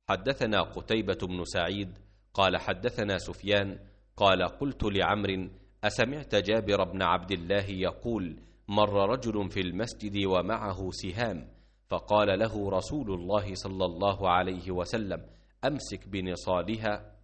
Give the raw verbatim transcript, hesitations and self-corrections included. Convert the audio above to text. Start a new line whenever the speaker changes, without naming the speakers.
حدثنا قتيبة بن سعيد قال حدثنا سفيان قال قلت لعمرو أسمعت جابر بن عبد الله يقول مر رجل في المسجد ومعه سهام فقال له رسول الله صلى الله عليه وسلم أمسك بنصالها